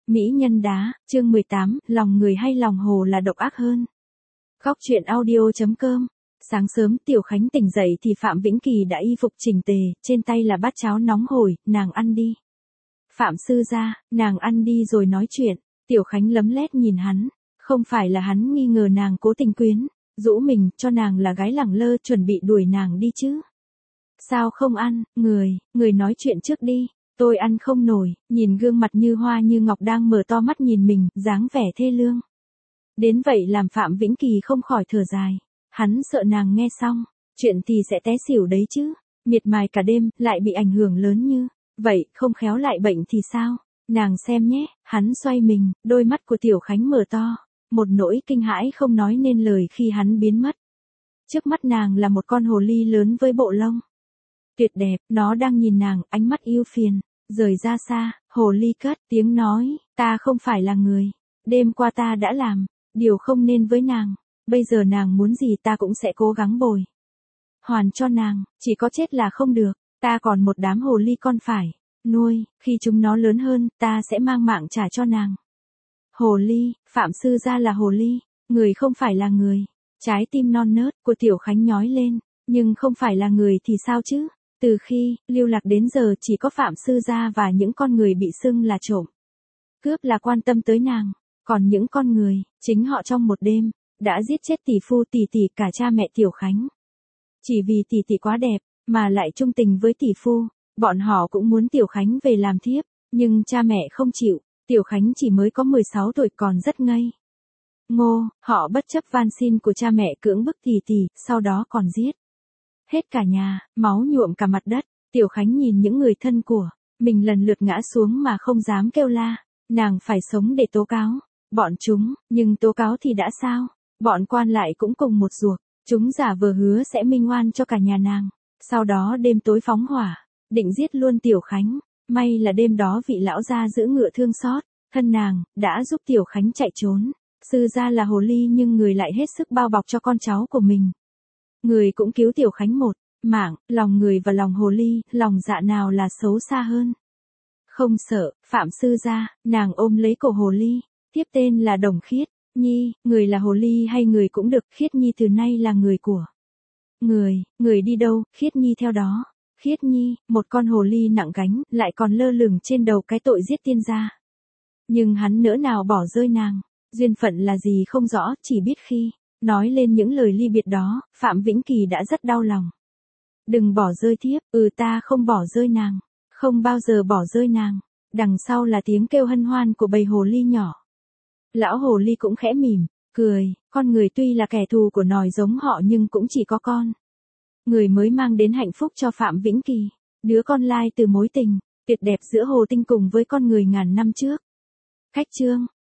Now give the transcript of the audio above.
Mỹ nhân đá, chương 18, lòng người hay lòng hồ là độc ác hơn. Góc truyện audio.com. Sáng sớm Tiểu Khánh tỉnh dậy thì Phạm Vĩnh Kỳ đã y phục chỉnh tề, trên tay là bát cháo nóng hổi, nàng ăn đi. Phạm sư gia, nàng ăn đi rồi nói chuyện. Tiểu Khánh lấm lét nhìn hắn, không phải là hắn nghi ngờ nàng cố tình quyến, rũ mình cho nàng là gái lẳng lơ chuẩn bị đuổi nàng đi chứ. Sao không ăn, người nói chuyện trước đi. Tôi ăn không nổi, nhìn gương mặt như hoa như ngọc đang mở to mắt nhìn mình, dáng vẻ thê lương. Đến vậy làm Phạm Vĩnh Kỳ không khỏi thở dài. Hắn sợ nàng nghe xong, chuyện thì sẽ té xỉu đấy chứ. Miệt mài cả đêm, lại bị ảnh hưởng lớn như vậy, không khéo lại bệnh thì sao? Nàng xem nhé, hắn xoay mình, đôi mắt của Tiểu Khánh mở to. Một nỗi kinh hãi không nói nên lời khi hắn biến mất. Trước mắt nàng là một con hồ ly lớn với bộ lông tuyệt đẹp, nó đang nhìn nàng, ánh mắt yêu phiền. Rời ra xa, hồ ly cất tiếng nói, ta không phải là người. Đêm qua ta đã làm điều không nên với nàng. Bây giờ nàng muốn gì ta cũng sẽ cố gắng bồi hoàn cho nàng, chỉ có chết là không được. Ta còn một đám hồ ly con phải nuôi, khi chúng nó lớn hơn, ta sẽ mang mạng trả cho nàng. Hồ ly, Phạm sư gia là hồ ly, người không phải là người. Trái tim non nớt của Tiểu Khánh nhói lên, nhưng không phải là người thì sao chứ? Từ khi lưu lạc đến giờ chỉ có Phạm sư gia và những con người bị xưng là trộm cướp là quan tâm tới nàng, còn những con người, chính họ trong một đêm đã giết chết tỷ phu tỷ tỷ cả cha mẹ Tiểu Khánh. Chỉ vì tỷ tỷ quá đẹp mà lại trung tình với tỷ phu, bọn họ cũng muốn Tiểu Khánh về làm thiếp, nhưng cha mẹ không chịu. Tiểu Khánh chỉ mới có 16 tuổi còn rất ngây ngô, họ bất chấp van xin của cha mẹ cưỡng bức tỷ tỷ, sau đó còn giết hết cả nhà, máu nhuộm cả mặt đất. Tiểu Khánh nhìn những người thân của mình lần lượt ngã xuống mà không dám kêu la. Nàng phải sống để tố cáo bọn chúng, nhưng tố cáo thì đã sao? Bọn quan lại cũng cùng một ruột, chúng giả vờ hứa sẽ minh oan cho cả nhà nàng. Sau đó đêm tối phóng hỏa, định giết luôn Tiểu Khánh. May là đêm đó vị lão gia giữ ngựa thương xót thân nàng, đã giúp Tiểu Khánh chạy trốn. Sư gia là hồ ly nhưng người lại hết sức bao bọc cho con cháu của mình. Người cũng cứu Tiểu Khánh một mạng, lòng người và lòng hồ ly, lòng dạ nào là xấu xa hơn. Không sợ, Phạm sư gia, nàng ôm lấy cổ hồ ly, tiếp tên là Đồng Khiết Nhi, người là hồ ly hay người cũng được, Khiết Nhi từ nay là người của người đi đâu, Khiết Nhi theo đó. Khiết Nhi, một con hồ ly nặng gánh, lại còn lơ lửng trên đầu cái tội giết tiên gia. Nhưng hắn nỡ nào bỏ rơi nàng, duyên phận là gì không rõ, chỉ biết khi nói lên những lời ly biệt đó, Phạm Vĩnh Kỳ đã rất đau lòng. Đừng bỏ rơi thiếp, ta không bỏ rơi nàng, không bao giờ bỏ rơi nàng. Đằng sau là tiếng kêu hân hoan của bầy hồ ly nhỏ. Lão hồ ly cũng khẽ mỉm cười, con người tuy là kẻ thù của nòi giống họ nhưng cũng chỉ có con người mới mang đến hạnh phúc cho Phạm Vĩnh Kỳ. Đứa con lai từ mối tình tuyệt đẹp giữa hồ tinh cùng với con người ngàn năm trước. Khách chương